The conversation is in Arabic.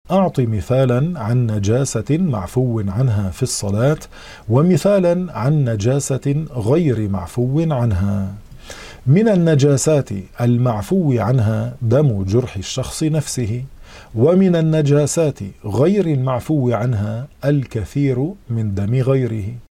أعط مثالا عن نجاسة معفو عنها في الصلاة، ومثالا عن نجاسة غير معفو عنها. من النجاسات المعفو عنها دم جرح الشخص نفسه، ومن النجاسات غير المعفو عنها الكثير من دم غيره.